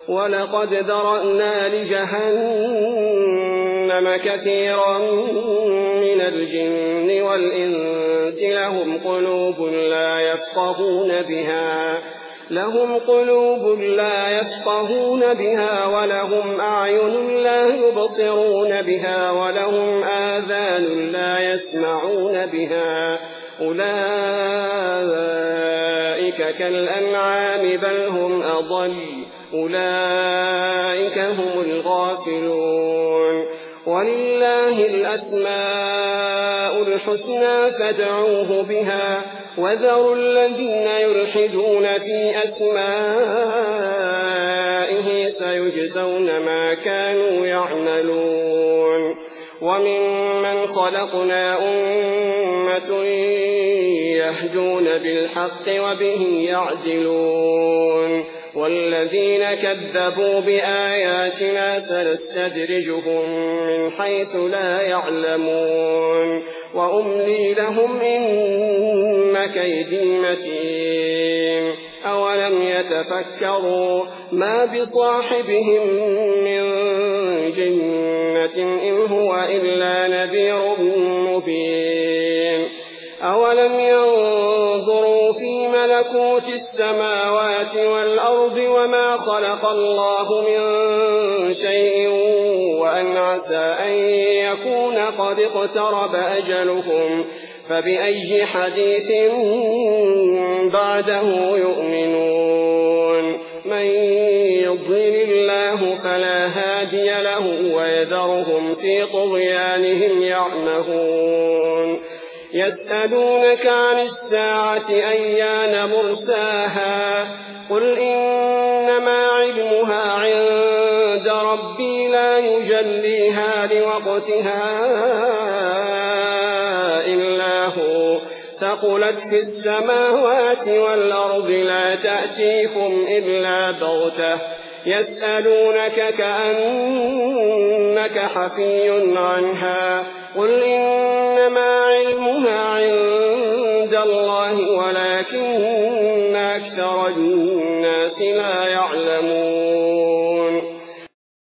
ولقد ذرأنا لجهنم كثيرا من الجن والإنس لهم قلوب لا يفقهون بها ولهم أعين لا يبصرون بها ولهم آذان لا يسمعون بها أولئك كالأنعام بل هم أضل أولئك هم الغافلون ولله الأسماء الحسنى فادعوه بها وذروا الذين يلحدون في أسمائه سيجزون ما كانوا يعملون وممن خلقنا أمة يهدون بالحق وبه يعدلون والذين كذبوا بآياتنا سنستدرجهم من حيث لا يعلمون وأملي لهم إن كيدي متين أولم يتفكروا ما بصاحبهم من جنة إن هو إلا نذير مبين أولم ينظروا في ملكوت السماوات والأرض وما خلق الله من شيء وأن عسى أن يكون قد اقترب أجلهم فبأي حديث بعده يؤمنون من يضلل الله فلا هادي له ويذرهم في طغيانهم يعمهون يسألونك عن الساعة أيان مرساها قل إنما علمها عند ربي لا يجليها لوقتها إلا هو ثقلت في السماوات والأرض لا تأتيكم إلا بغتة يسألونك كأنك حفي عنها قل إنما علمها عند